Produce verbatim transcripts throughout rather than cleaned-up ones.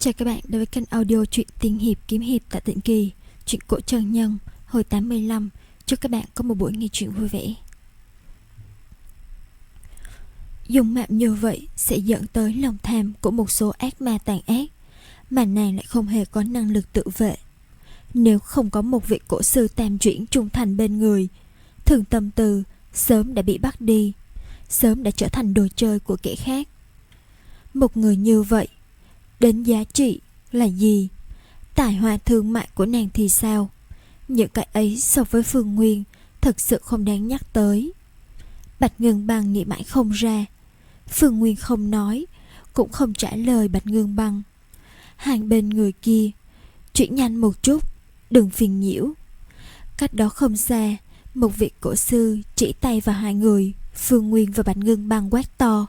Chào các bạn đến với kênh audio truyện tiên hiệp kiếm hiệp tại Tịnh Kỳ, truyện cổ chân nhân hồi tám mươi lăm. Chúc các bạn có một buổi nghe truyện vui vẻ. Dùng mạo như vậy sẽ dẫn tới lòng tham của một số ác ma tàn ác, mà nàng lại không hề có năng lực tự vệ. Nếu không có một vị cổ sư tam chuyển trung thành bên người, Thường Tâm Từ sớm đã bị bắt đi, sớm đã trở thành đồ chơi của kẻ khác. Một người như vậy, đến giá trị là gì? Tài hoa thương mại của nàng thì sao? Những cái ấy so với Phương Nguyên thật sự không đáng nhắc tới. Bạch Ngân Băng nghĩ mãi không ra. Phương Nguyên không nói, cũng không trả lời Bạch Ngân Băng. Hàng bên người kia, chuyển nhanh một chút, đừng phiền nhiễu. Cách đó không xa, một vị cổ sư chỉ tay vào hai người Phương Nguyên và Bạch Ngân Băng quát to.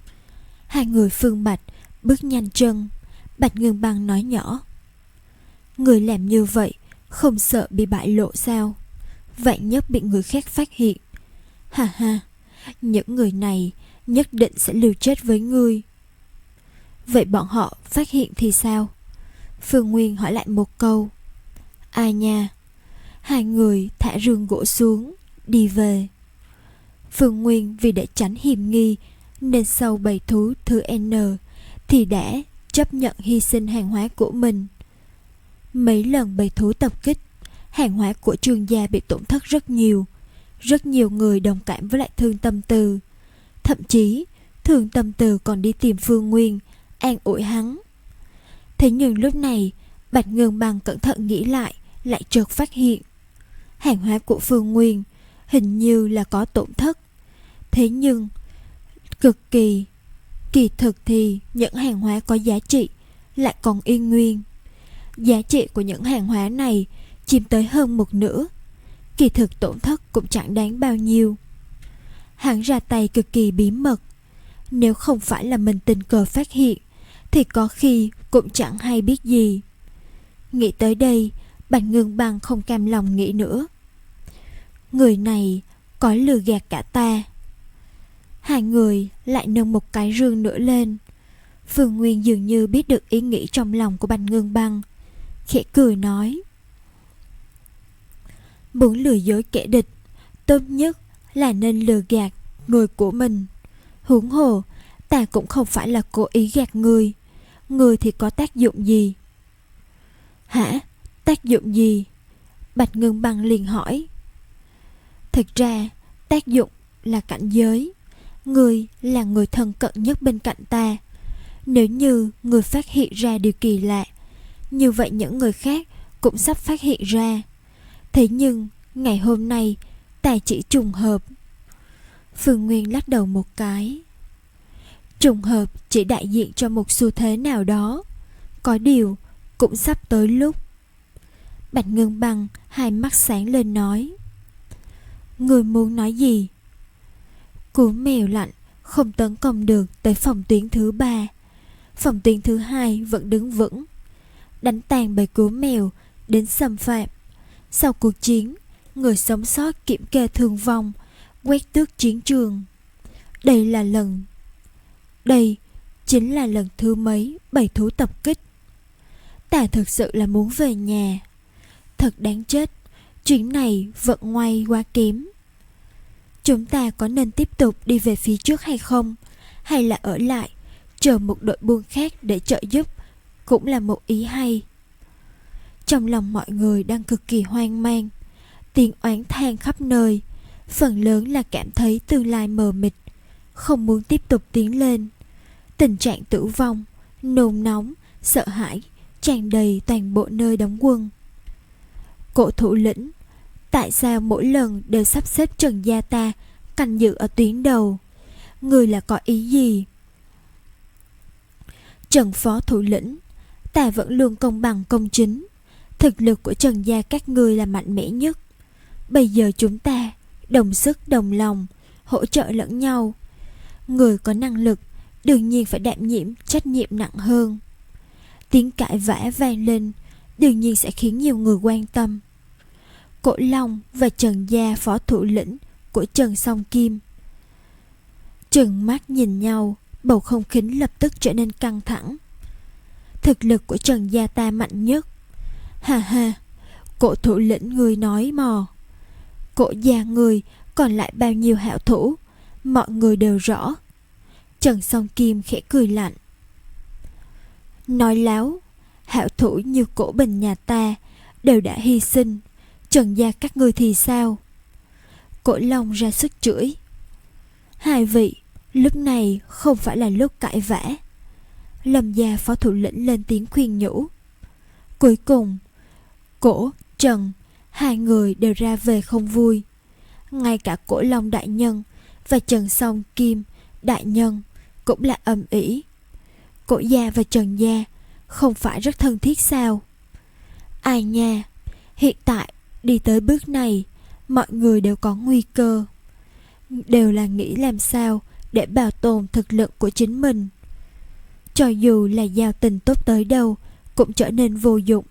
Hai người Phương Bạch bước nhanh chân. Bạch Ngân Băng nói nhỏ: người làm như vậy không sợ bị bại lộ sao? Vạn nhất bị người khác phát hiện, ha ha, những người này nhất định sẽ liều chết với ngươi. Vậy bọn họ phát hiện thì sao? Phương Nguyên hỏi lại một câu. Ai nha? Hai người thả rương gỗ xuống, đi về. Phương Nguyên vì để tránh hiểm nghi nên sau bầy thú thứ N thì đã chấp nhận hy sinh hàng hóa của mình. Mấy lần bầy thú tập kích, hàng hóa của Trương gia bị tổn thất rất nhiều. Rất nhiều người đồng cảm với lại Thương Tâm Từ. Thậm chí Thương Tâm Từ còn đi tìm Phương Nguyên, an ủi hắn. Thế nhưng lúc này Bạch Ngân Băng cẩn thận nghĩ lại, lại chợt phát hiện hàng hóa của Phương Nguyên hình như là có tổn thất. Thế nhưng cực kỳ kỳ thực thì những hàng hóa có giá trị lại còn yên nguyên. Giá trị của những hàng hóa này chiếm tới hơn một nửa. Kỳ thực tổn thất cũng chẳng đáng bao nhiêu. Hắn ra tay cực kỳ bí mật. Nếu không phải là mình tình cờ phát hiện thì có khi cũng chẳng hay biết gì. Nghĩ tới đây, Bạch Ngân Băng không cam lòng nghĩ nữa. Người này có lừa gạt cả ta. Hai người lại nâng một cái rương nữa lên. Phương Nguyên dường như biết được ý nghĩ trong lòng của Bạch Ngân Băng, khẽ cười nói: muốn lừa dối kẻ địch, tốt nhất là nên lừa gạt người của mình. Huống hồ ta cũng không phải là cố ý gạt người. Người thì có tác dụng gì? Hả? Tác dụng gì? Bạch Ngân Băng liền hỏi. Thực ra tác dụng là cảnh giới. Người là người thân cận nhất bên cạnh ta. Nếu như người phát hiện ra điều kỳ lạ, như vậy những người khác cũng sắp phát hiện ra. Thế nhưng ngày hôm nay ta chỉ trùng hợp. Phương Nguyên lắc đầu một cái. Trùng hợp chỉ đại diện cho một xu thế nào đó. Có điều cũng sắp tới lúc. Bạch Ngân Băng hai mắt sáng lên nói. Người muốn nói gì? Cú mèo lạnh không tấn công được tới phòng tuyến thứ ba. Phòng tuyến thứ hai vẫn đứng vững, đánh tàn bầy cú mèo đến xâm phạm. Sau cuộc chiến, người sống sót kiểm kê thương vong, quét tước chiến trường. Đây là lần Đây chính là lần thứ mấy bầy thú tập kích. Ta thực sự là muốn về nhà. Thật đáng chết, chuyến này vận ngoay quá kém. Chúng ta có nên tiếp tục đi về phía trước hay không? Hay là ở lại chờ một đội buôn khác để trợ giúp, cũng là một ý hay. Trong lòng mọi người đang cực kỳ hoang mang. Tiếng oán than khắp nơi. Phần lớn là cảm thấy tương lai mờ mịt, không muốn tiếp tục tiến lên. Tình trạng tử vong, nôn nóng, sợ hãi tràn đầy toàn bộ nơi đóng quân. Cổ thủ lĩnh, tại sao mỗi lần đều sắp xếp Trần gia ta canh giữ ở tuyến đầu? Người là có ý gì? Trần phó thủ lĩnh, ta vẫn luôn công bằng công chính. Thực lực của Trần gia các ngươi là mạnh mẽ nhất. Bây giờ chúng ta đồng sức đồng lòng, hỗ trợ lẫn nhau. Người có năng lực đương nhiên phải đảm nhiệm trách nhiệm nặng hơn. Tiếng cãi vã vang lên, đương nhiên sẽ khiến nhiều người quan tâm. Cổ Long và Trần gia phó thủ lĩnh của Trần Song Kim trừng mắt nhìn nhau, bầu không khí lập tức trở nên căng thẳng. thực lực của Trần gia ta mạnh nhất. Ha ha, cổ thủ lĩnh người nói mò. Cổ gia người còn lại bao nhiêu hảo thủ, mọi người đều rõ. Trần Song Kim khẽ cười lạnh. Nói láo, hảo thủ như cổ bình nhà ta đều đã hy sinh, Trần gia các ngươi thì sao? Cổ Long ra sức chửi. Hai vị, lúc này không phải là lúc cãi vã. Lâm gia phó thủ lĩnh lên tiếng khuyên nhủ. Cuối cùng, Cổ, Trần, hai người đều ra về không vui. Ngay cả Cổ Long đại nhân và Trần Song Kim đại nhân cũng là ầm ĩ. Cổ gia và Trần gia không phải rất thân thiết sao? Ai nha, hiện tại đi tới bước này, mọi người đều có nguy cơ, đều là nghĩ làm sao để bảo tồn thực lực của chính mình. Cho dù là giao tình tốt tới đâu cũng trở nên vô dụng.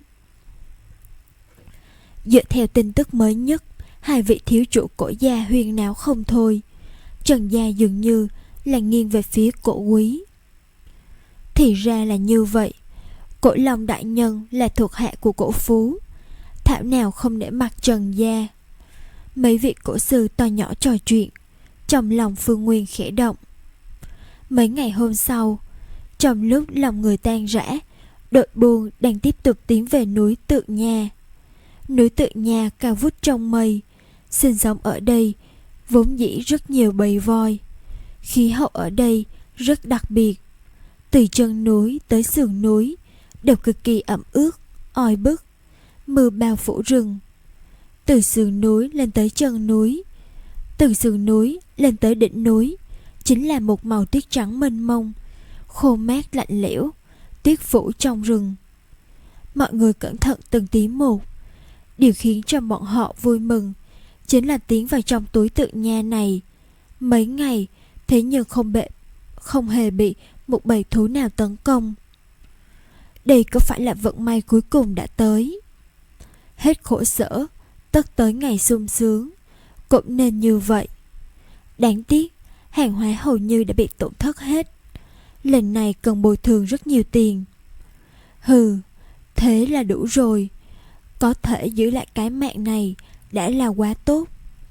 Dựa theo tin tức mới nhất, hai vị thiếu chủ Cổ gia huyên náo không thôi. Trần gia dường như là nghiêng về phía Cổ quý. Thì ra là như vậy. Cổ Long đại nhân là thuộc hạ của Cổ phú, thảo nào không nể mặt Trần gia. Mấy vị cổ sư to nhỏ trò chuyện, trong lòng Phương Nguyên khẽ động. Mấy ngày hôm sau, trong lúc lòng người tan rã, đội buôn đang tiếp tục tiến về núi Tượng Nha. Núi Tượng Nha cao vút trong mây, sinh sống ở đây vốn dĩ rất nhiều bầy voi. Khí hậu ở đây rất đặc biệt, từ chân núi tới sườn núi đều cực kỳ ẩm ướt, oi bức, mưa bao phủ rừng. Từ sườn núi lên tới chân núi, từ sườn núi lên tới đỉnh núi chính là một màu tuyết trắng mênh mông, khô mát lạnh lẽo, tuyết phủ trong rừng. Mọi người cẩn thận từng tí một. Điều khiến cho bọn họ vui mừng chính là tiến vào trong túi Tượng Nha này mấy ngày, thế nhưng không bệ không hề bị một bầy thú nào tấn công. Đây có phải là vận may cuối cùng đã tới? Hết khổ sở, tất tới ngày sung sướng, cũng nên như vậy. Đáng tiếc, hàng hóa hầu như đã bị tổn thất hết. Lần này cần bồi thường rất nhiều tiền. Hừ, thế là đủ rồi. Có thể giữ lại cái mạng này đã là quá tốt.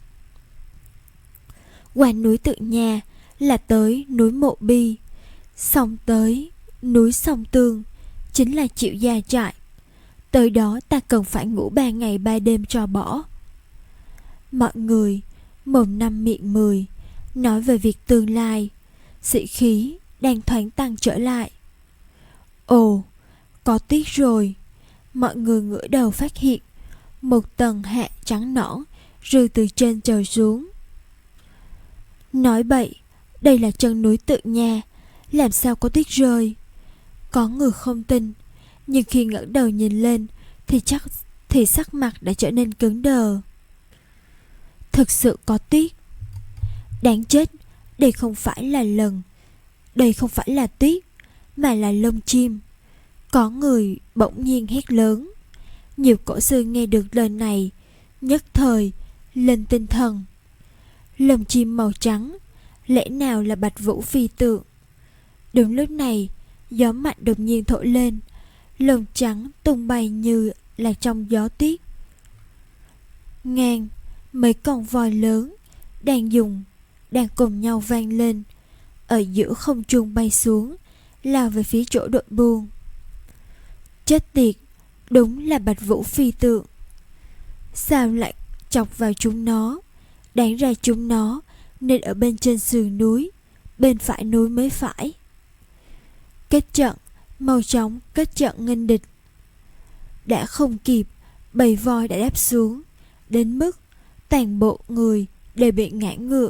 Qua núi Tượng Nha là tới núi Mộ Bi, xong tới núi Song Tương, chính là Triệu Gia Trại. Tới đó ta cần phải ngủ ba ngày ba đêm cho bỏ. Mọi người mồm năm miệng mười nói về việc tương lai, sĩ khí đang thoáng tăng trở lại. Ồ, có tuyết rồi. Mọi người ngửa đầu phát hiện một tầng hạ trắng nõn rơi từ trên trời xuống. Nói bậy, đây là chân núi Tượng Nha, làm sao có tuyết rơi? Có người không tin, nhưng khi ngẩng đầu nhìn lên thì chắc thì sắc mặt đã trở nên cứng đờ. Thực sự có tuyết. Đáng chết, đây không phải là lần, đây không phải là tuyết, mà là lông chim. Có người bỗng nhiên hét lớn. Nhiều cổ sư nghe được lời này nhất thời lên tinh thần. Lông chim màu trắng, lẽ nào là Bạch Vũ phi tượng? Đúng lúc này, gió mạnh đột nhiên thổi lên, lông trắng tung bay như là trong gió tuyết. Ngang, mấy con voi lớn đang dùng đang cùng nhau vang lên, ở giữa không trung bay xuống, lao về phía chỗ đội buôn. Chết tiệt, đúng là Bạch Vũ phi tượng. Sao lại chọc vào chúng nó? Đáng ra chúng nó nên ở bên trên sườn núi, bên phải núi mới phải. Kết trận, mau chóng kết trận nghênh địch. Đã không kịp, bầy voi đã đáp xuống, đến mức toàn bộ người đều bị ngã ngựa.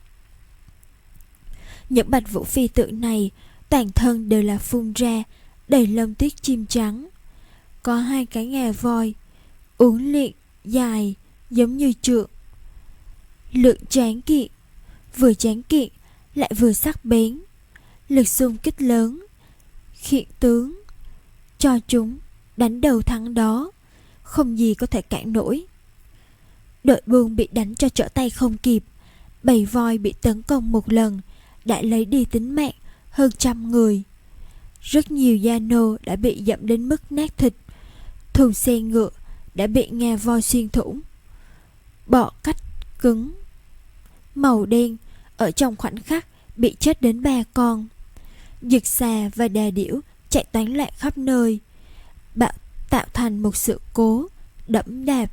Những Bạch Vũ phi tượng này toàn thân đều là phun ra đầy lông tuyết chim trắng. Có hai cái ngà voi uốn lượn dài giống như trượng, lượng tráng kiện, vừa tráng kiện lại vừa sắc bén, lực xung kích lớn, khiển tướng cho chúng đánh đầu thắng đó, không gì có thể cản nổi. Đội buôn bị đánh cho trở tay không kịp, bầy voi bị tấn công một lần đã lấy đi tính mạng hơn trăm người. Rất nhiều gia nô đã bị dẫm đến mức nát thịt. Thùng xe ngựa đã bị ngà voi xuyên thủng. Bọ cách cứng màu đen ở trong khoảnh khắc bị chết đến ba con. Giật xà và đà điểu chạy toán loạn khắp nơi, bạo tạo thành một sự cố đẫm đạp.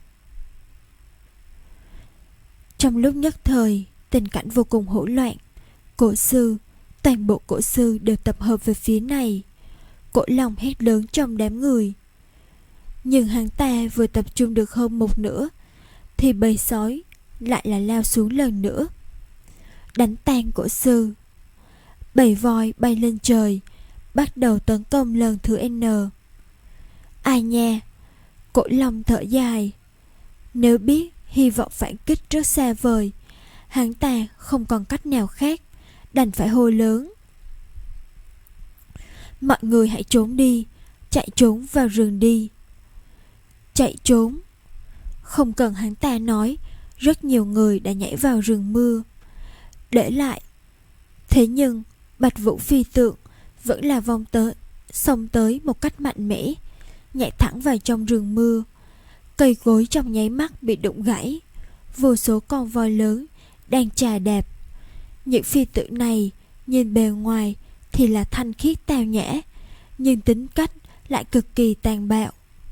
Trong lúc nhất thời, tình cảnh vô cùng hỗn loạn. Cổ sư, toàn bộ cổ sư đều tập hợp về phía này. Cổ Long hét lớn trong đám người. Nhưng hắn ta vừa tập trung được hơn một nửa thì bầy sói lại là lao xuống lần nữa, đánh tan cổ sư. Bầy voi bay lên trời, bắt đầu tấn công lần thứ N. Ai nha, Cổ Long thở dài. Nếu biết hy vọng phản kích rất xa vời, hắn ta không còn cách nào khác, đành phải hô lớn. Mọi người hãy trốn đi, chạy trốn vào rừng đi. Chạy trốn. Không cần hắn ta nói, rất nhiều người đã nhảy vào rừng mưa, để lại. Thế nhưng Bạch Vũ phi tượng vẫn là vòng tới, xông tới một cách mạnh mẽ, nhảy thẳng vào trong rừng mưa. Cây cối trong nháy mắt bị đụng gãy. Vô số con voi lớn đang chà đạp. Những phi tượng này nhìn bề ngoài thì là thanh khiết tao nhã, nhưng tính cách lại cực kỳ tàn bạo.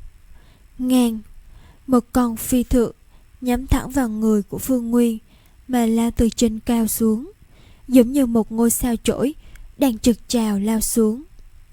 Ngang, một con phi tượng nhắm thẳng vào người của Phương Nguyên mà lao từ trên cao xuống, giống như một ngôi sao chổi đang trực trào lao xuống.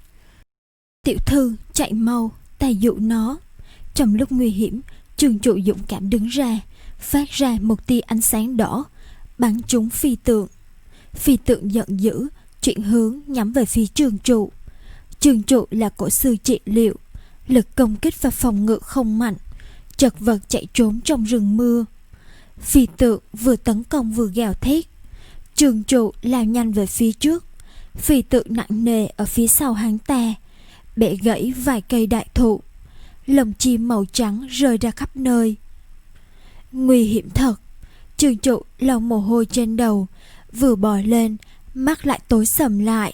Tiểu thư chạy mau, ta dụ nó. Trong lúc nguy hiểm, Trường Trụ dũng cảm đứng ra, phát ra một tia ánh sáng đỏ, bắn trúng phi tượng. Phi tượng giận dữ, chuyển hướng nhắm về phía Trường Trụ. Trường Trụ là cổ sư trị liệu, lực công kích và phòng ngự không mạnh, chật vật chạy trốn trong rừng mưa. Phi tượng vừa tấn công vừa gào thét. Trường Trụ lao nhanh về phía trước. Phi tượng nặng nề ở phía sau hắn ta, bẻ gãy vài cây đại thụ. Lồng chim màu trắng rơi ra khắp nơi. Nguy hiểm thật. Trường Trụ lau mồ hôi trên đầu, vừa bò lên, mắt lại tối sầm lại.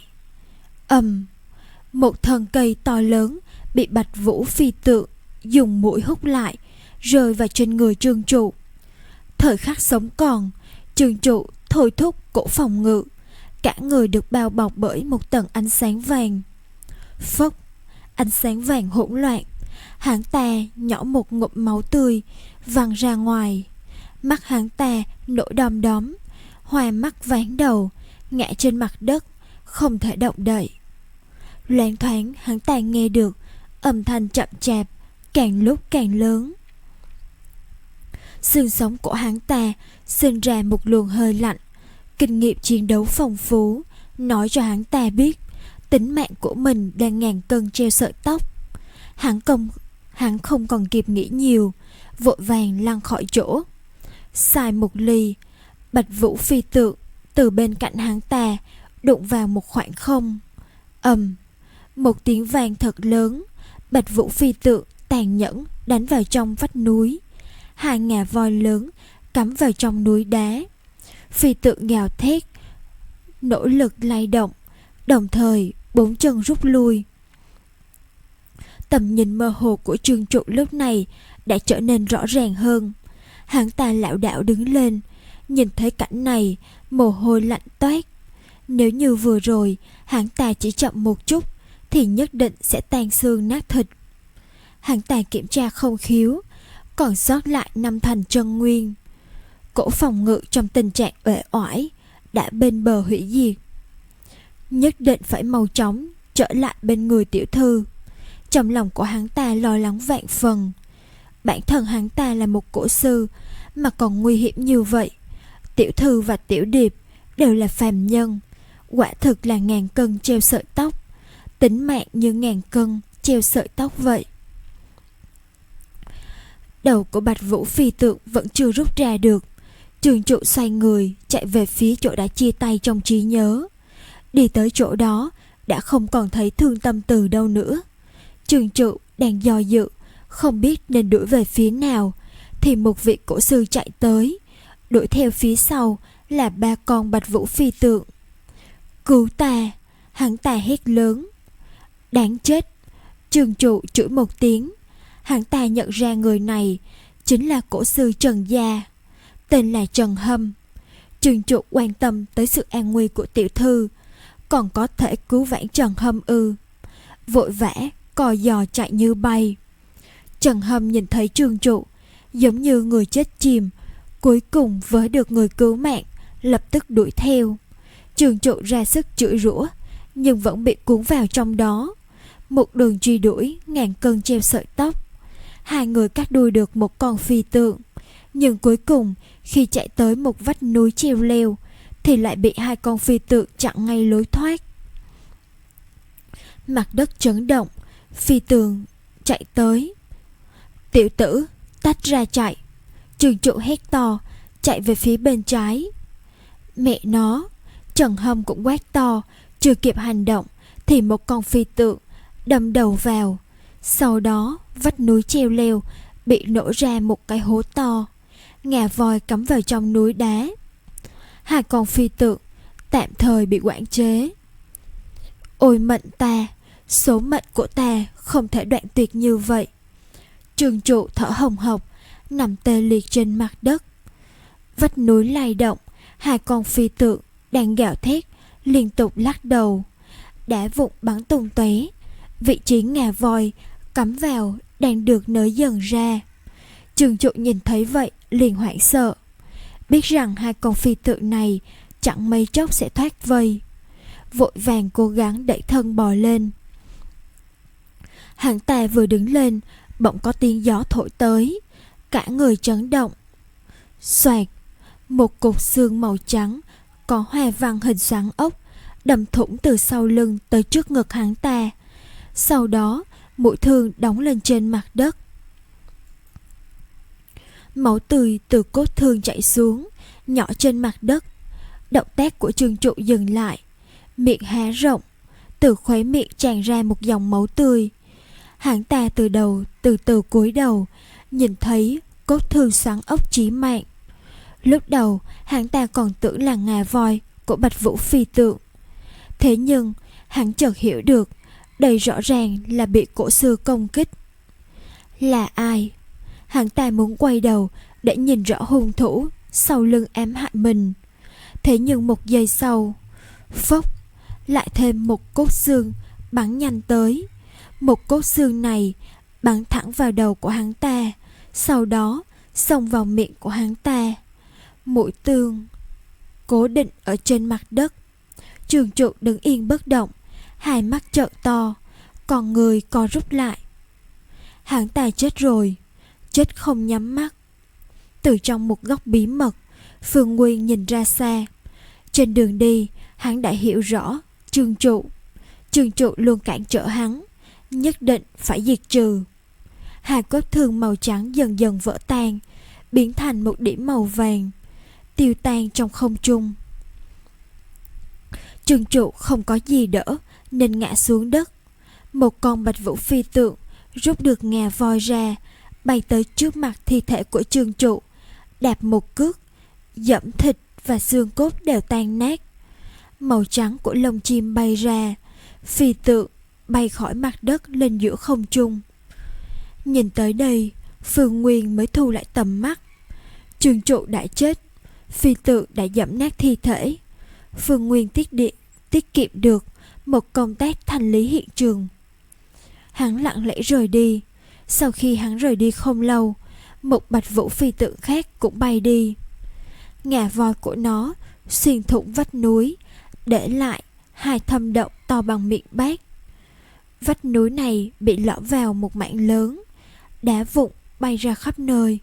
Ầm, một thân cây to lớn bị Bạch Vũ phi tượng dùng mũi hút lại, rơi vào trên người Trường Trụ. Thời khắc sống còn, Trường Trụ thôi thúc cổ phòng ngự, cả người được bao bọc bởi một tầng ánh sáng vàng. Phốc, ánh sáng vàng hỗn loạn, hắn ta nhỏ một ngụm máu tươi văng ra ngoài. Mắt hắn ta nổi đom đóm, hoa mắt ván đầu, ngã trên mặt đất, không thể động đậy. Loáng thoáng hắn ta nghe được âm thanh chậm chạp, càng lúc càng lớn. Xương sống của hắn ta sinh ra một luồng hơi lạnh. Kinh nghiệm chiến đấu phong phú nói cho hắn ta biết tính mạng của mình đang ngàn cân treo sợi tóc. Hắn công hắn không còn kịp nghĩ nhiều, vội vàng lăn khỏi chỗ. Sai một ly, Bạch Vũ phi tượng từ bên cạnh hắn ta đụng vào một khoảng không. Ầm, một tiếng vang thật lớn. Bạch Vũ phi tượng tàn nhẫn đánh vào trong vách núi. Hai ngà voi lớn cắm vào trong núi đá. Phi tượng gào thét, nỗ lực lay động, đồng thời bốn chân rút lui. Tầm nhìn mơ hồ của Trường Trụ lúc này đã trở nên rõ ràng hơn. Hắn ta lảo đảo đứng lên, nhìn thấy cảnh này, mồ hôi lạnh toát. Nếu như vừa rồi hắn ta chỉ chậm một chút thì nhất định sẽ tan xương nát thịt. Hắn ta kiểm tra không khiếu, còn sót lại năm thành chân nguyên. Cổ phòng ngự trong tình trạng uể oải đã bên bờ hủy diệt. Nhất định phải mau chóng trở lại bên người tiểu thư. Trong lòng của hắn ta lo lắng vạn phần. Bản thân hắn ta là một cổ sư mà còn nguy hiểm như vậy. Tiểu thư và tiểu điệp đều là phàm nhân, quả thực là ngàn cân treo sợi tóc. Tính mạng như ngàn cân treo sợi tóc vậy. Đầu của Bạch Vũ phi tượng vẫn chưa rút ra được. Trường Trụ xoay người chạy về phía chỗ đã chia tay trong trí nhớ. Đi tới chỗ đó đã không còn thấy Thương Tâm Từ đâu nữa. Trường Trụ đang do dự, không biết nên đuổi về phía nào, thì một vị cổ sư chạy tới. Đuổi theo phía sau là ba con Bạch Vũ phi tượng. Cứu ta! Hắn ta hét lớn. Đáng chết! Trương Trụ chửi một tiếng. Hắn ta nhận ra người này chính là cổ sư Trần gia, tên là Trần Hâm. Trương Trụ quan tâm tới sự an nguy của tiểu thư, còn có thể cứu vãn Trần Hâm ư? Vội vã co giò chạy như bay. Trần Hâm nhìn thấy Trương Trụ giống như người chết chìm, cuối cùng với được người cứu mạng, lập tức đuổi theo. Trương Trụ ra sức chửi rủa, nhưng vẫn bị cuốn vào trong đó. Một đường truy đuổi ngàn cân treo sợi tóc. Hai người cắt đuôi được một con phi tượng, nhưng cuối cùng khi chạy tới một vách núi treo leo thì lại bị hai con phi tượng chặn ngay lối thoát. Mặt đất chấn động, phi tượng chạy tới. Tiểu tử, tách ra chạy! Trương Trụ hét to, chạy về phía bên trái. Mẹ nó! Trần Hâm cũng quát to, chưa kịp hành động thì một con phi tượng đâm đầu vào. Sau đó vách núi treo leo bị nổ ra một cái hố to, ngà voi cắm vào trong núi đá. Hai con phi tượng tạm thời bị quản chế. Ôi mệnh ta! Số mệnh của ta không thể đoạn tuyệt như vậy. Trương Trụ thở hồng hộc, nằm tê liệt trên mặt đất. Vách núi lay động, hai con phi tượng đang gào thét liên tục lắc đầu, đá vụn bắn tung tóe. Vị trí ngà voi cắm vào đang được nới dần ra. Trương Trụ nhìn thấy vậy liền hoảng sợ, biết rằng hai con phi tượng này chẳng mấy chốc sẽ thoát vây. Vội vàng cố gắng đẩy thân bò lên. Hắn ta vừa đứng lên, bỗng có tiếng gió thổi tới, cả người chấn động. Xoạt! Một cục xương màu trắng có hoa văn hình xoắn ốc đâm thủng từ sau lưng tới trước ngực hắn ta. Sau đó mũi thương đóng lên trên mặt đất. Máu tươi từ cốt thương chảy xuống, nhỏ trên mặt đất. Động tác của Trương Trụ dừng lại, miệng há rộng, từ khóe miệng tràn ra một dòng máu tươi. Hắn ta từ đầu từ từ cúi đầu, nhìn thấy cốt thương xoắn ốc chí mạng. Lúc đầu hắn ta còn tưởng là ngà voi của Bạch Vũ phi tượng, thế nhưng hắn chợt hiểu được đây rõ ràng là bị cổ sư công kích. Là ai? Hắn ta muốn quay đầu để nhìn rõ hung thủ sau lưng ám hại mình. Thế nhưng một giây sau, phốc, lại thêm một cốt xương bắn nhanh tới. Một cốt xương này bắn thẳng vào đầu của hắn ta, sau đó xông vào miệng của hắn ta. Mũi thương cố định ở trên mặt đất. Trương Trụ đứng yên bất động, hai mắt trợn to, còn người co rút lại. Hắn ta chết rồi, chết không nhắm mắt. Từ trong một góc bí mật, Phương Nguyên nhìn ra xa. Trên đường đi, hắn đã hiểu rõ Trương Trụ. Trương Trụ luôn cản trở hắn, nhất định phải diệt trừ. Hai cốt thương màu trắng dần dần vỡ tan, biến thành một điểm màu vàng, tiêu tan trong không trung. Trương Trụ không có gì đỡ nên ngã xuống đất. Một con Bạch Vũ phi tượng rút được ngà voi ra, bay tới trước mặt thi thể của Trương Trụ, đạp một cước, dẫm thịt và xương cốt đều tan nát. Màu trắng của lông chim bay ra, phi tượng bay khỏi mặt đất lên giữa không trung. Nhìn tới đây, Phương Nguyên mới thu lại tầm mắt. Trương Trụ đã chết, phi tượng đã dẫm nát thi thể. Phương Nguyên tiết điện tiết kiệm được một công tác thanh lý hiện trường. Hắn lặng lẽ rời đi. Sau khi hắn rời đi không lâu, một Bạch Vũ phi tượng khác cũng bay đi. Ngà voi của nó xuyên thủng vách núi, để lại hai thâm động to bằng miệng bát. Vách núi này bị lõm vào một mảng lớn, đá vụn bay ra khắp nơi.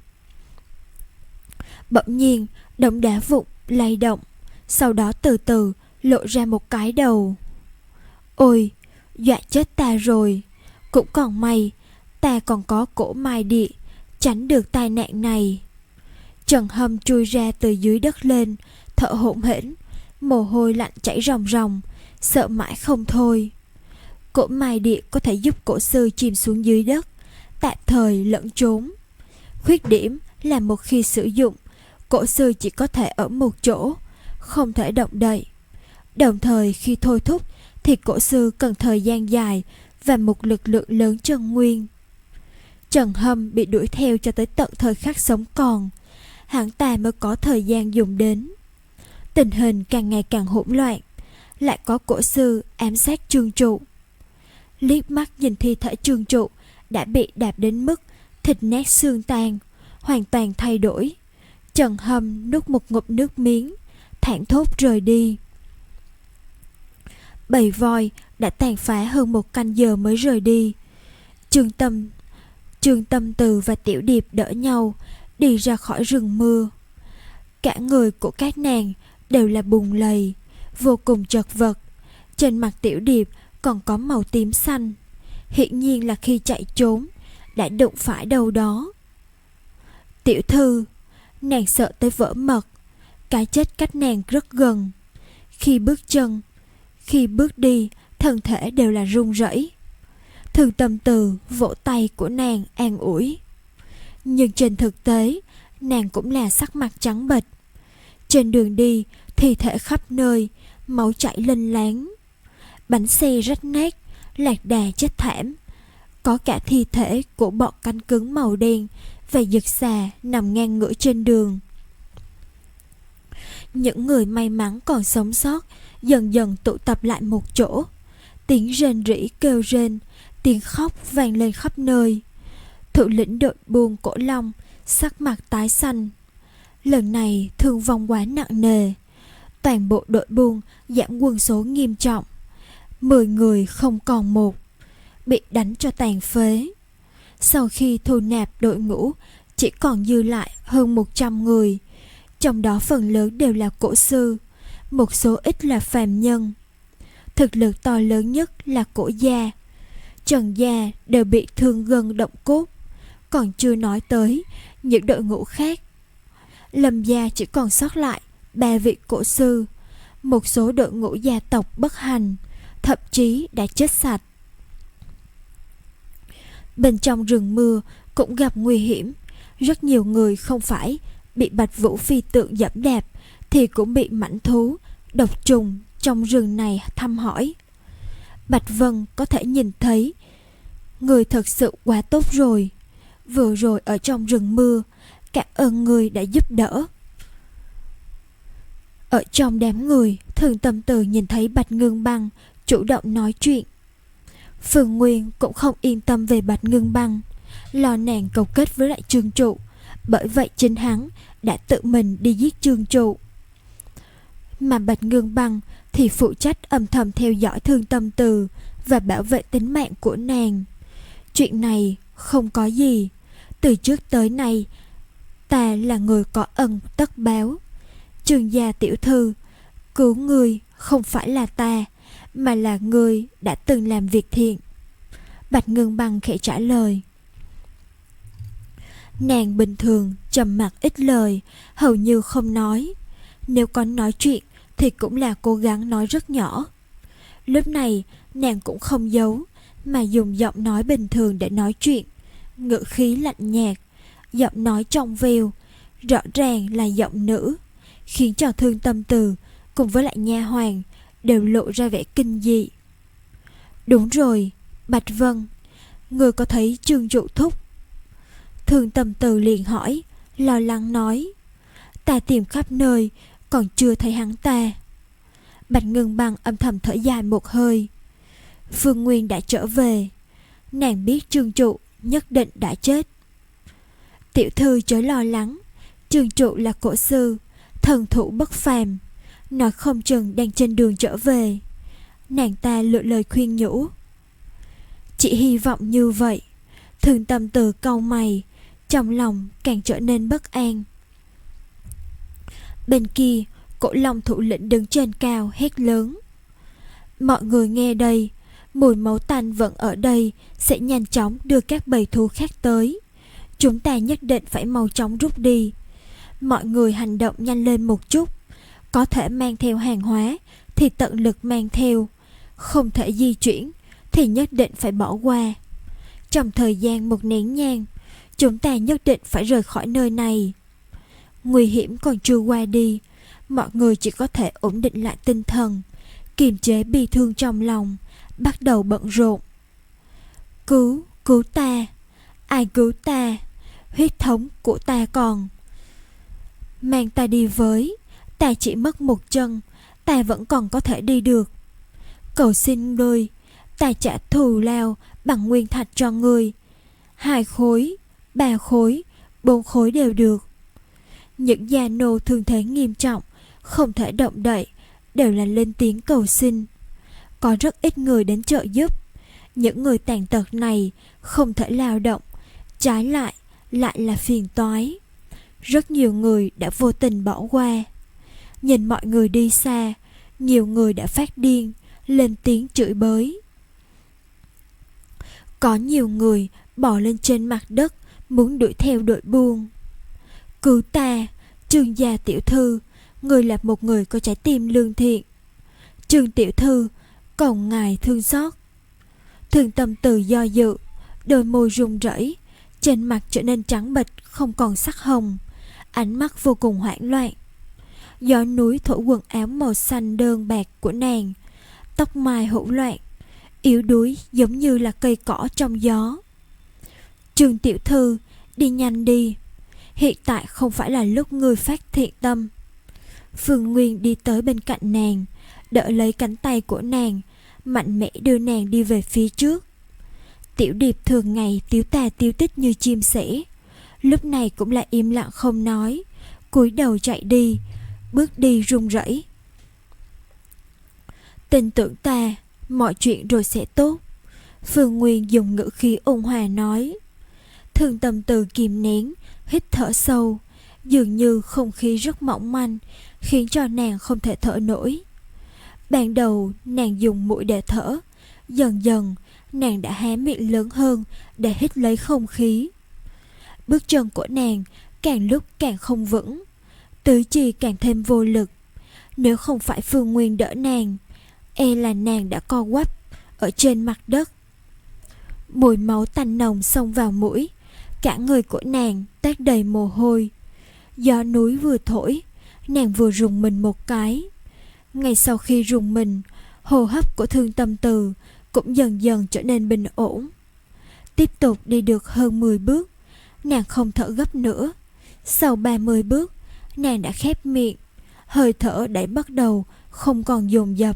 Bỗng nhiên đống đá vụn lay động, sau đó từ từ lộ ra một cái đầu. Ôi, dọa chết ta rồi. Cũng còn may ta còn có cổ mai địa, tránh được tai nạn này. Trần Hâm chui ra từ dưới đất lên, thở hổn hển, mồ hôi lạnh chảy ròng ròng, sợ mãi không thôi. Cổ mai địa có thể giúp cổ sư chìm xuống dưới đất, tạm thời lẫn trốn. Khuyết điểm là một khi sử dụng, cổ sư chỉ có thể ở một chỗ, không thể động đậy. Đồng thời khi thôi thúc thì cổ sư cần thời gian dài và một lực lượng lớn Trần Nguyên. Trần Hâm bị đuổi theo cho tới tận thời khắc sống còn, hắn ta mới có thời gian dùng đến. Tình hình càng ngày càng hỗn loạn, lại có cổ sư ám sát Trương Trụ. Liếc mắt nhìn thi thể Trương Trụ đã bị đạp đến mức thịt nát xương tan, hoàn toàn thay đổi. Trần Hâm nuốt một ngụm nước miếng, thảng thốt rời đi. Bầy voi đã tàn phá hơn một canh giờ mới rời đi. Trương Tâm, Trương Tâm Từ và Tiểu Điệp đỡ nhau đi ra khỏi rừng mưa. Cả người của các nàng đều là bùn lầy, vô cùng chật vật. Trên mặt Tiểu Điệp còn có màu tím xanh, hiển nhiên là khi chạy trốn đã đụng phải đâu đó. Tiểu thư, nàng sợ tới vỡ mật, cái chết cách nàng rất gần. Khi bước chân, khi bước đi, thân thể đều là run rẩy. Thường Tâm Từ vỗ tay của nàng an ủi. Nhưng trên thực tế, nàng cũng là sắc mặt trắng bệch. Trên đường đi, thi thể khắp nơi, máu chảy lênh láng. Bánh xe rách nát, lạc đà chết thảm. Có cả thi thể của bọ cánh cứng màu đen và giật xà nằm ngang ngửa trên đường. Những người may mắn còn sống sót dần dần tụ tập lại một chỗ. Tiếng rên rỉ kêu rên, tiếng khóc vang lên khắp nơi. Thủ lĩnh đội buôn Cổ Long sắc mặt tái xanh. Lần này thương vong quá nặng nề, toàn bộ đội buôn giảm quân số nghiêm trọng. Mười người không còn một, bị đánh cho tàn phế. Sau khi thu nạp đội ngũ, chỉ còn dư lại hơn một trăm người, trong đó phần lớn đều là cổ sư, một số ít là phàm nhân. Thực lực to lớn nhất là Cổ gia, Trần gia đều bị thương gân động cốt, còn chưa nói tới những đội ngũ khác. Lâm gia chỉ còn sót lại ba vị cổ sư, một số đội ngũ gia tộc bất hạnh, thậm chí đã chết sạch. Bên trong rừng mưa cũng gặp nguy hiểm, rất nhiều người không phải bị Bạch Vũ phi tượng dẫm đạp thì cũng bị mãnh thú, độc trùng trong rừng này thăm hỏi. Bạch Vân có thể nhìn thấy người thật sự quá tốt rồi. Vừa rồi ở trong rừng mưa, cảm ơn người đã giúp đỡ. Ở trong đám người, Thường Tâm Từ nhìn thấy Bạch Ngưng Băng chủ động nói chuyện. Phương Nguyên cũng không yên tâm về Bạch Ngưng Băng, lo nàng cầu kết với lại Trương Trụ, bởi vậy chính hắn đã tự mình đi giết Trương Trụ. Mà Bạch Ngưng Băng thì phụ trách âm thầm theo dõi Thương Tâm Từ và bảo vệ tính mạng của nàng. Chuyện này không có gì, từ trước tới nay ta là người có ân tất báo. Trương gia tiểu thư, cứu ngươi không phải là ta, mà là ngươi đã từng làm việc thiện. Bạch Ngưng Băng khẽ trả lời. Nàng bình thường trầm mặc ít lời, hầu như không nói. Nếu có nói chuyện thì cũng là cố gắng nói rất nhỏ. Lúc này nàng cũng không giấu, mà dùng giọng nói bình thường để nói chuyện, ngữ khí lạnh nhạt, giọng nói trong veo, rõ ràng là giọng nữ, khiến cho Thương Tâm Từ cùng với lại nha hoàn đều lộ ra vẻ kinh dị. Đúng rồi, Bạch Vân, người có thấy Trương Trụ thúc? Thương Tâm Từ liền hỏi, lo lắng nói. Ta tìm khắp nơi, còn chưa thấy hắn ta. Bạch Ngưng Băng âm thầm thở dài một hơi. Phương Nguyên đã trở về, nàng biết Trương Trụ nhất định đã chết. Tiểu thư chớ lo lắng, Trương Trụ là cổ sư, thần thủ bất phàm, nói không chừng đang trên đường trở về. Nàng ta lựa lời khuyên nhủ. Chỉ hy vọng như vậy. Thường Tâm Từ cau mày, trong lòng càng trở nên bất an. Bên kia, Cổ Long thủ lĩnh đứng trên cao hét lớn. Mọi người nghe đây, mùi máu tanh vẫn ở đây sẽ nhanh chóng đưa các bầy thú khác tới. Chúng ta nhất định phải mau chóng rút đi. Mọi người hành động nhanh lên một chút. Có thể mang theo hàng hóa thì tận lực mang theo, không thể di chuyển thì nhất định phải bỏ qua. Trong thời gian một nén nhang, chúng ta nhất định phải rời khỏi nơi này. Nguy hiểm còn chưa qua đi, mọi người chỉ có thể ổn định lại tinh thần, kiềm chế bi thương trong lòng, bắt đầu bận rộn. Cứu, cứu ta. Ai cứu ta? Huyết thống của ta còn. Mang ta đi với. Ta chỉ mất một chân, ta vẫn còn có thể đi được. Cầu xin ngươi, ta trả thù lao bằng nguyên thạch cho ngươi. Hai khối, ba khối, bốn khối đều được. Những gia nô thương thế nghiêm trọng, không thể động đậy, đều là lên tiếng cầu xin. Có rất ít người đến trợ giúp. Những người tàn tật này không thể lao động, trái lại lại là phiền toái. Rất nhiều người đã vô tình bỏ qua. Nhìn mọi người đi xa, nhiều người đã phát điên, lên tiếng chửi bới. Có nhiều người bò lên trên mặt đất, muốn đuổi theo đội buôn. Cứu ta, Trương gia tiểu thư, người là một người có trái tim lương thiện. Trương tiểu thư, cầu ngài thương xót. Thương Tâm Từ do dự, đôi môi run rẩy, trên mặt trở nên trắng bệch, không còn sắc hồng, ánh mắt vô cùng hoảng loạn. Gió núi thổi quần áo màu xanh đơn bạc của nàng, tóc mai hỗn loạn, yếu đuối giống như là cây cỏ trong gió. Trương tiểu thư, đi nhanh đi, hiện tại không phải là lúc ngươi phát thiện tâm. Phương Nguyên đi tới bên cạnh nàng, đỡ lấy cánh tay của nàng, mạnh mẽ đưa nàng đi về phía trước. Tiểu Điệp thường ngày tiếu tà tiếu tích như chim sẻ, lúc này cũng là im lặng không nói, cúi đầu chạy đi, bước đi run rẩy. Tin tưởng ta, mọi chuyện rồi sẽ tốt. Phương Nguyên dùng ngữ khí ôn hòa nói. Thương Tâm Từ kìm nén, hít thở sâu, dường như không khí rất mỏng manh, khiến cho nàng không thể thở nổi. Ban đầu nàng dùng mũi để thở, dần dần nàng đã há miệng lớn hơn để hít lấy không khí. Bước chân của nàng càng lúc càng không vững, tứ chi càng thêm vô lực. Nếu không phải Phương Nguyên đỡ nàng, e là nàng đã co quắp ở trên mặt đất. Mùi máu tanh nồng xông vào mũi, cả người của nàng toát đầy mồ hôi. Gió núi vừa thổi, nàng vừa rùng mình một cái. Ngay sau khi rùng mình, hô hấp của Thương Tâm Từ cũng dần dần trở nên bình ổn. Tiếp tục đi được hơn mười bước, nàng không thở gấp nữa. Sau ba mươi bước, nàng đã khép miệng, hơi thở đã bắt đầu không còn dồn dập.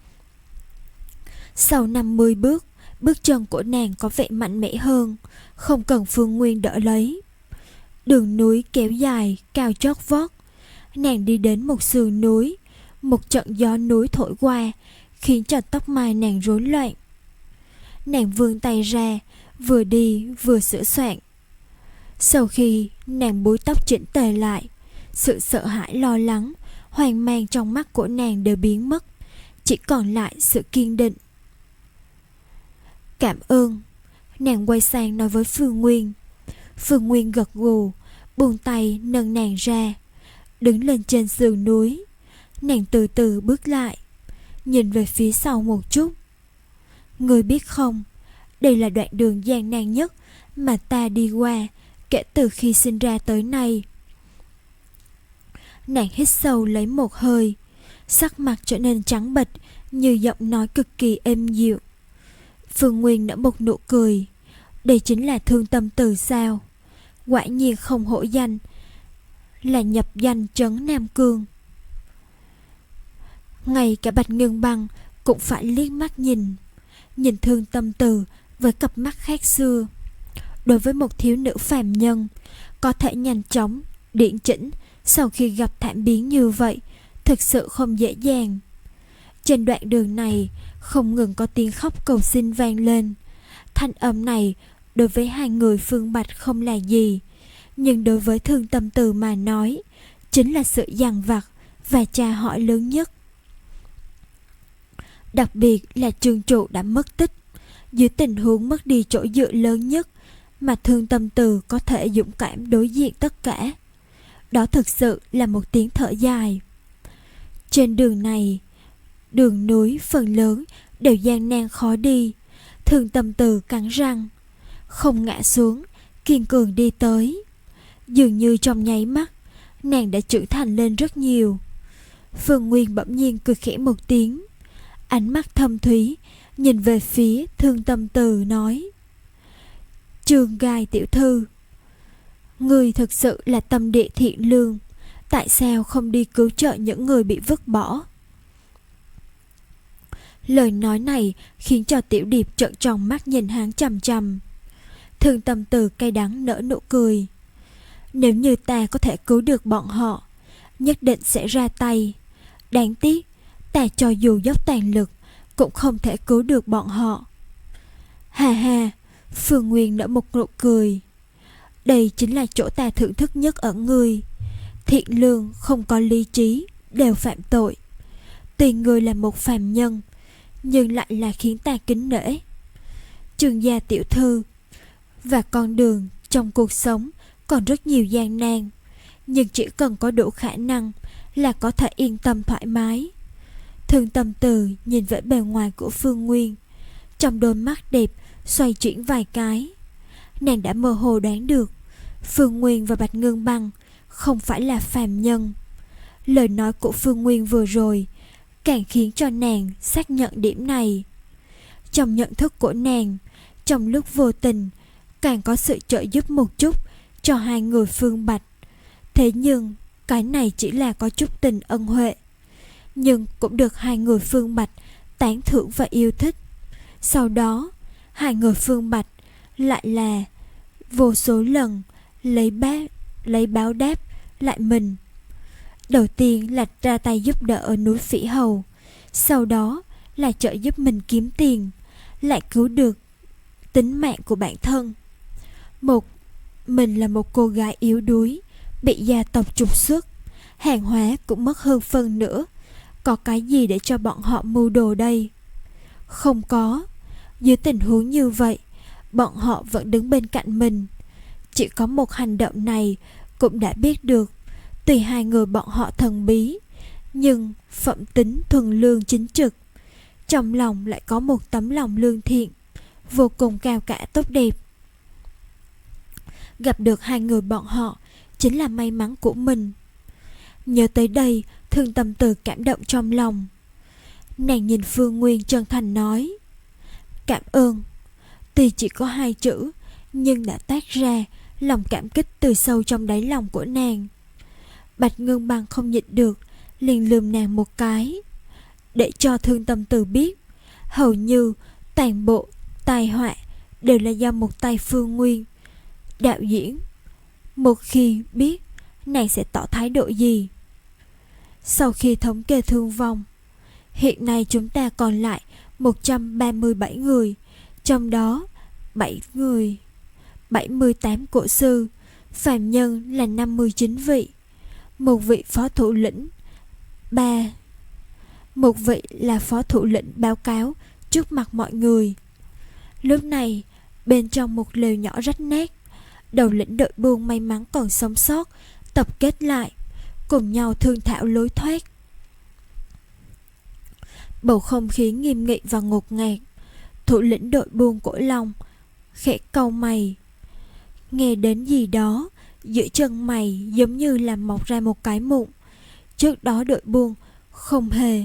Sau năm mươi bước, bước chân của nàng có vẻ mạnh mẽ hơn, không cần Phương Nguyên đỡ lấy. Đường núi kéo dài, cao chót vót. Nàng đi đến một sườn núi, một trận gió núi thổi qua, khiến cho tóc mai nàng rối loạn. Nàng vươn tay ra, vừa đi vừa sửa soạn. Sau khi nàng búi tóc chỉnh tề lại, sự sợ hãi lo lắng, hoang mang trong mắt của nàng đều biến mất, chỉ còn lại sự kiên định. Cảm ơn. Nàng quay sang nói với Phương Nguyên. Phương Nguyên gật gù, buông tay nâng nàng ra, đứng lên trên sườn núi. Nàng từ từ bước lại, nhìn về phía sau một chút. Ngươi biết không, đây là đoạn đường gian nan nhất mà ta đi qua kể từ khi sinh ra tới nay. Nàng hít sâu lấy một hơi, sắc mặt trở nên trắng bệch, như giọng nói cực kỳ êm dịu. Phương Nguyên nở một nụ cười. Đây chính là Thương Tâm Từ sao? Quả nhiên không hổ danh là nhập danh trấn Nam Cương. Ngay cả Bạch Ngân Băng cũng phải liếc mắt nhìn, nhìn Thương Tâm Từ với cặp mắt khác xưa. Đối với một thiếu nữ phàm nhân, có thể nhanh chóng điển chỉnh sau khi gặp thảm biến như vậy, thực sự không dễ dàng. Trên đoạn đường này không ngừng có tiếng khóc cầu xin vang lên. Thanh âm này đối với hai người Phương Bạch không là gì, nhưng đối với Thương Tâm Từ mà nói, chính là sự dằn vặt và tra hỏi lớn nhất. Đặc biệt là Trương Trụ đã mất tích, dưới tình huống mất đi chỗ dựa lớn nhất mà Thương Tâm Từ có thể dũng cảm đối diện tất cả. Đó thực sự là một tiếng thở dài. Trên đường này, đường núi phần lớn đều gian nan khó đi. Thương Tâm Từ cắn răng, không ngã xuống, kiên cường đi tới. Dường như trong nháy mắt, nàng đã trưởng thành lên rất nhiều. Phương Nguyên bỗng nhiên cười khẽ một tiếng, ánh mắt thâm thúy nhìn về phía Thương Tâm Từ nói: Trương Gai tiểu thư, người thực sự là tâm địa thiện lương, tại sao không đi cứu trợ những người bị vứt bỏ? Lời nói này khiến cho Tiểu Điệp trợn tròn mắt nhìn hắn chằm chằm. Thương Tâm Từ cay đắng nở nụ cười. Nếu như ta có thể cứu được bọn họ, nhất định sẽ ra tay. Đáng tiếc, ta cho dù dốc toàn lực cũng không thể cứu được bọn họ. Hà hà, Phương Nguyên nở một nụ cười. Đây chính là chỗ ta thưởng thức nhất ở ngươi. Thiện lương không có lý trí đều phạm tội. Tuy ngươi là một phàm nhân, nhưng lại là khiến ta kính nể. Trương gia tiểu thư, và con đường trong cuộc sống còn rất nhiều gian nan, nhưng chỉ cần có đủ khả năng là có thể yên tâm thoải mái. Thương Tâm Từ nhìn vẻ bề ngoài của Phương Nguyên, trong đôi mắt đẹp xoay chuyển vài cái. Nàng đã mơ hồ đoán được Phương Nguyên và Bạch Ngưng Băng không phải là phàm nhân. Lời nói của Phương Nguyên vừa rồi càng khiến cho nàng xác nhận điểm này. Trong nhận thức của nàng, trong lúc vô tình càng có sự trợ giúp một chút cho hai người Phương Bạch. Thế nhưng cái này chỉ là có chút tình ân huệ, nhưng cũng được hai người Phương Bạch tán thưởng và yêu thích. Sau đó hai người Phương Bạch lại là vô số lần lấy bá, lấy báo đáp lại mình. Đầu tiên là ra tay giúp đỡ ở núi Phỉ Hầu, sau đó là trợ giúp mình kiếm tiền, lại cứu được tính mạng của bản thân. Một mình là một cô gái yếu đuối, bị gia tộc trục xuất, hàng hóa cũng mất hơn phân nửa. Có cái gì để cho bọn họ mưu đồ đây? Không có. Dưới tình huống như vậy, bọn họ vẫn đứng bên cạnh mình. Chỉ có một hành động này cũng đã biết được, tuy hai người bọn họ thần bí, nhưng phẩm tính thuần lương chính trực, trong lòng lại có một tấm lòng lương thiện, vô cùng cao cả tốt đẹp. Gặp được hai người bọn họ chính là may mắn của mình. Nhớ tới đây, Thương Tâm Từ cảm động trong lòng. Nàng nhìn Phương Nguyên chân thành nói: cảm ơn. Tuy chỉ có hai chữ, nhưng đã toát ra lòng cảm kích từ sâu trong đáy lòng của nàng. Bạch Ngưng Băng không nhịn được, liền lườm nàng một cái, để cho Thương Tâm Từ biết hầu như toàn bộ tai họa đều là do một tay Phương Nguyên đạo diễn. Một khi biết, nàng sẽ tỏ thái độ gì? Sau khi thống kê thương vong, hiện nay chúng ta còn lại một trăm ba mươi bảy người, trong đó bảy người, bảy mươi tám cổ sư, phàm nhân là năm mươi chín vị, một vị phó thủ lĩnh, ba một vị là phó thủ lĩnh báo cáo trước mặt mọi người. Lúc này, bên trong một lều nhỏ rách nát, đầu lĩnh đội buôn may mắn còn sống sót tập kết lại, cùng nhau thương thảo lối thoát. Bầu không khí nghiêm nghị và ngột ngạt. Thủ lĩnh đội buôn Cổ Long khẽ cau mày, nghe đến gì đó giữa chân mày giống như là mọc ra một cái mụn. Trước đó đội buôn không hề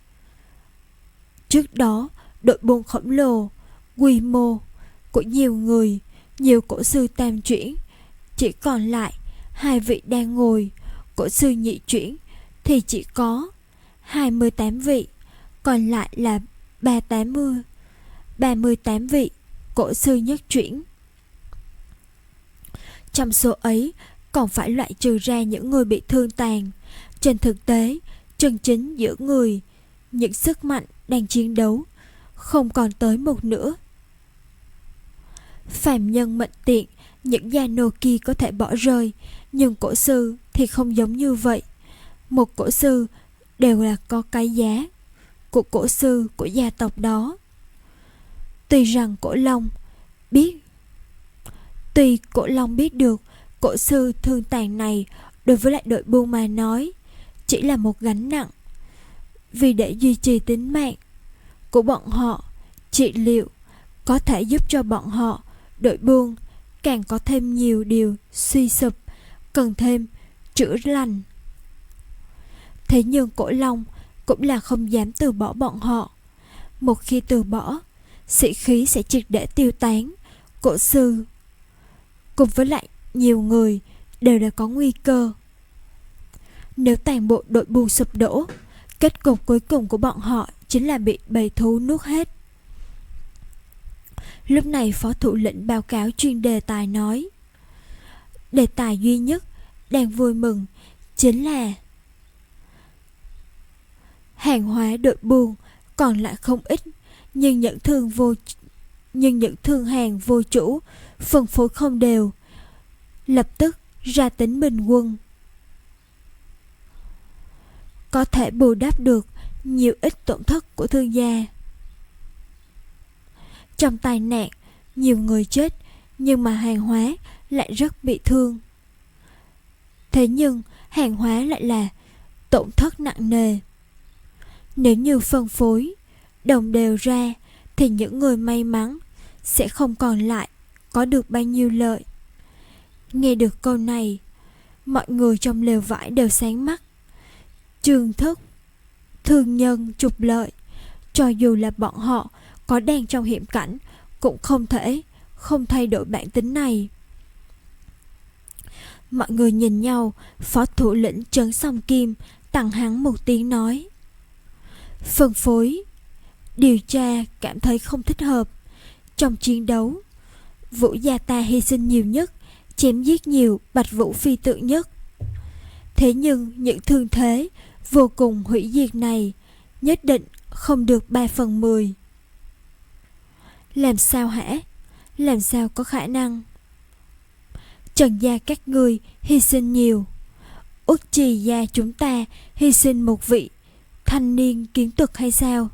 Trước đó đội buôn khổng lồ, quy mô của nhiều người, nhiều cổ sư tam chuyển, chỉ còn lại hai vị đang ngồi. Cổ sư nhị chuyển thì chỉ có hai mươi tám vị, còn lại là ba mươi tám vị cổ sư nhất chuyển. Trong số ấy còn phải loại trừ ra những người bị thương tàn. Trên thực tế, chân chính giữa người, những sức mạnh đang chiến đấu không còn tới một nửa. Phàm nhân mệnh tiện, những gia nô kia có thể bỏ rơi, nhưng cổ sư thì không giống như vậy. Một cổ sư đều là có cái giá của cổ sư của gia tộc đó. Tuy rằng Cổ Long biết Tuy Cổ Long biết được cổ sư thương tàn này đối với lại đội buôn mà nói chỉ là một gánh nặng, vì để duy trì tính mạng của bọn họ, trị liệu có thể giúp cho bọn họ đội buôn càng có thêm nhiều điều suy sụp, cần thêm chữa lành. Thế nhưng Cổ Long cũng là không dám từ bỏ bọn họ. Một khi từ bỏ, sĩ khí sẽ triệt để tiêu tán. Cổ sư cùng với lại nhiều người đều đã có nguy cơ. Nếu toàn bộ đội buôn sụp đổ, kết cục cuối cùng của bọn họ chính là bị bầy thú nuốt hết. Lúc này phó thủ lĩnh báo cáo chuyên đề tài nói, đề tài duy nhất đang vui mừng chính là hàng hóa đội buôn còn lại không ít, nhưng những thương vô nhưng những thương hàng vô chủ phân phối không đều, lập tức ra tính bình quân, có thể bù đắp được nhiều ít tổn thất của thương gia. Trong tai nạn, nhiều người chết, nhưng mà hàng hóa lại rất bị thương. Thế nhưng hàng hóa lại là tổn thất nặng nề. Nếu như phân phối đồng đều ra thì những người may mắn sẽ không còn lại có được bao nhiêu lợi. Nghe được câu này, mọi người trong lều vải đều sáng mắt. Trương thức thương nhân trục lợi, cho dù là bọn họ có đang trong hiểm cảnh cũng không thể không thay đổi bản tính này. Mọi người nhìn nhau, phó thủ lĩnh Trấn Song Kim tặng hắn một tiếng nói, phân phối điều tra cảm thấy không thích hợp. Trong chiến đấu, Vũ gia ta hy sinh nhiều nhất, chém giết nhiều Bạch Vũ phi tự nhất. Thế nhưng những thương thế vô cùng hủy diệt này nhất định không được ba phần mười. Làm sao hả? Làm sao có khả năng? Trần gia các ngươi hy sinh nhiều, Uất Trì gia chúng ta hy sinh một vị thanh niên kiến thuật hay sao?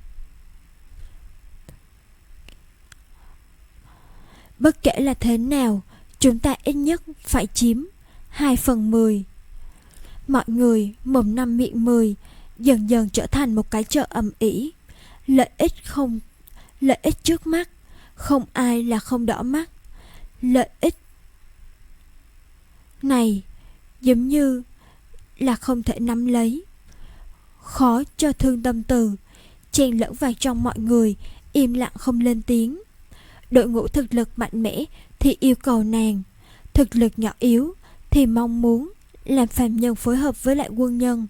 Bất kể là thế nào, chúng ta ít nhất phải chiếm hai phần mười. Mọi người mồm năm miệng mười, dần dần trở thành một cái chợ ầm ĩ. Lợi ích không lợi ích trước mắt, không ai là không đỏ mắt. Lợi ích này giống như là không thể nắm lấy, khó cho Thương Tâm Từ chen lẫn vào trong mọi người, im lặng không lên tiếng. Đội ngũ thực lực mạnh mẽ thì yêu cầu nàng, thực lực nhỏ yếu thì mong muốn làm phàm nhân phối hợp với lại quân nhân.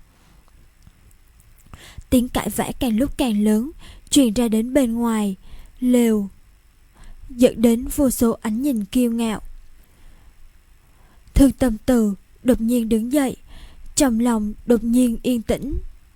Tiếng cãi vã càng lúc càng lớn, truyền ra đến bên ngoài lều, dẫn đến vô số ánh nhìn kiêu ngạo. Thương Tâm Từ đột nhiên đứng dậy, trong lòng đột nhiên yên tĩnh.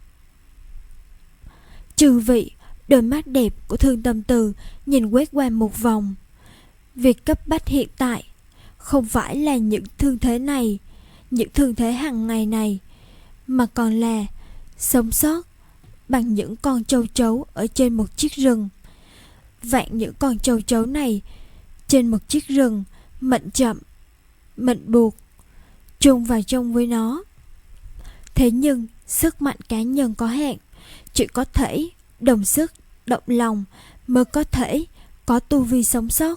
Chư vị, đôi mắt đẹp của Thương Tâm Từ nhìn quét qua một vòng. Việc cấp bách hiện tại không phải là những thương thế này, những thương thế hàng ngày này, mà còn là sống sót bằng những con châu chấu ở trên một chiếc rừng. Vạn những con châu chấu này trên một chiếc rừng, mệnh chậm, mệnh buộc, chung vào chung với nó. Thế nhưng sức mạnh cá nhân có hạn, chỉ có thể đồng sức, động lòng mới có thể có tu vi sống sót.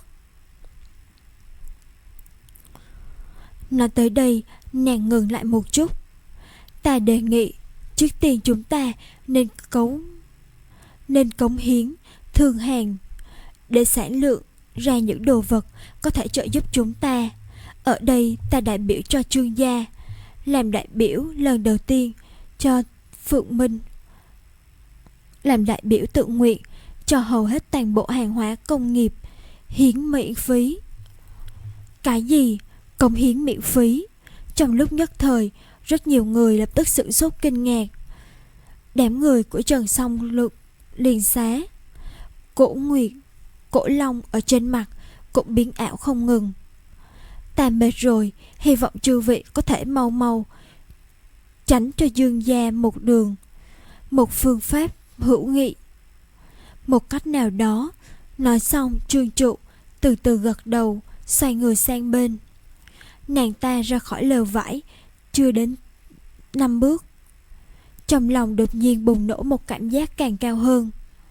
Nói tới đây, nàng ngừng lại một chút. Ta đề nghị trước tiên chúng ta nên cống nên cống hiến thương hàng để sản lượng ra những đồ vật có thể trợ giúp chúng ta. Ở đây ta đại biểu cho Trương gia, làm đại biểu lần đầu tiên cho Phượng Minh, làm đại biểu tự nguyện cho hầu hết toàn bộ hàng hóa công nghiệp hiến miễn phí. Cái gì? Công hiến miễn phí? Trong lúc nhất thời, rất nhiều người lập tức sửng sốt kinh ngạc. Đám người của Trần Song Lực liền xá, Cổ Nguyệt, Cổ Long ở trên mặt cũng biến ảo không ngừng. Ta mệt rồi, hy vọng chư vị có thể mau mau tránh cho Dương gia một đường, một phương pháp hữu nghị. Một cách nào đó. Nói xong, Trương Trụ từ từ gật đầu, xoay người sang bên. Nàng ta ra khỏi lều vải chưa đến năm bước, trong lòng đột nhiên bùng nổ một cảm giác càng cao hơn.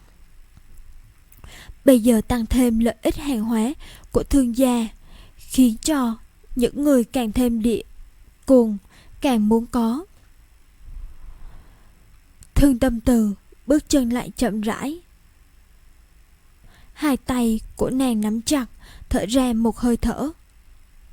Bây giờ tăng thêm lợi ích hàng hóa của thương gia, khiến cho những người càng thêm địa cuồng, càng muốn có. Thương Tâm Từ bước chân lại chậm rãi, hai tay của nàng nắm chặt, thở ra một hơi thở.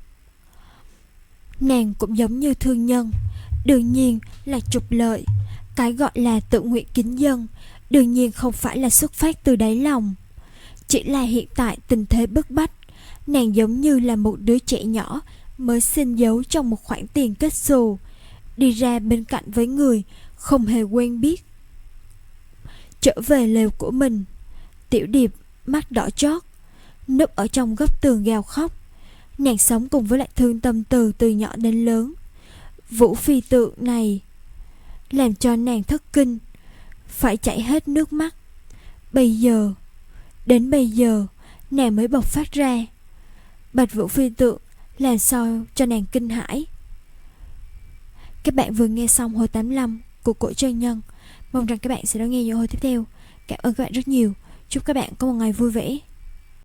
Nàng cũng giống như thương nhân, đương nhiên là trục lợi. Cái gọi là tự nguyện kính dân đương nhiên không phải là xuất phát từ đáy lòng. Chỉ là hiện tại tình thế bức bách, nàng giống như là một đứa trẻ nhỏ mới xin giấu trong một khoản tiền kết xù, đi ra bên cạnh với người không hề quen biết. Trở về lều của mình, Tiểu Điệp mắt đỏ chót, núp ở trong góc tường gào khóc. Nàng sống cùng với lại Thương Tâm Từ từ nhỏ đến lớn. Vũ phi tượng này làm cho nàng thất kinh, phải chảy hết nước mắt. Bây giờ, đến bây giờ, nàng mới bộc phát ra. Bạch Vũ phi tượng làm sao cho nàng kinh hãi. Các bạn vừa nghe xong hồi tám mươi lăm của Cổ Chân Nhân. Mong rằng các bạn sẽ đón nghe những hồi tiếp theo. Cảm ơn các bạn rất nhiều. Chúc các bạn có một ngày vui vẻ.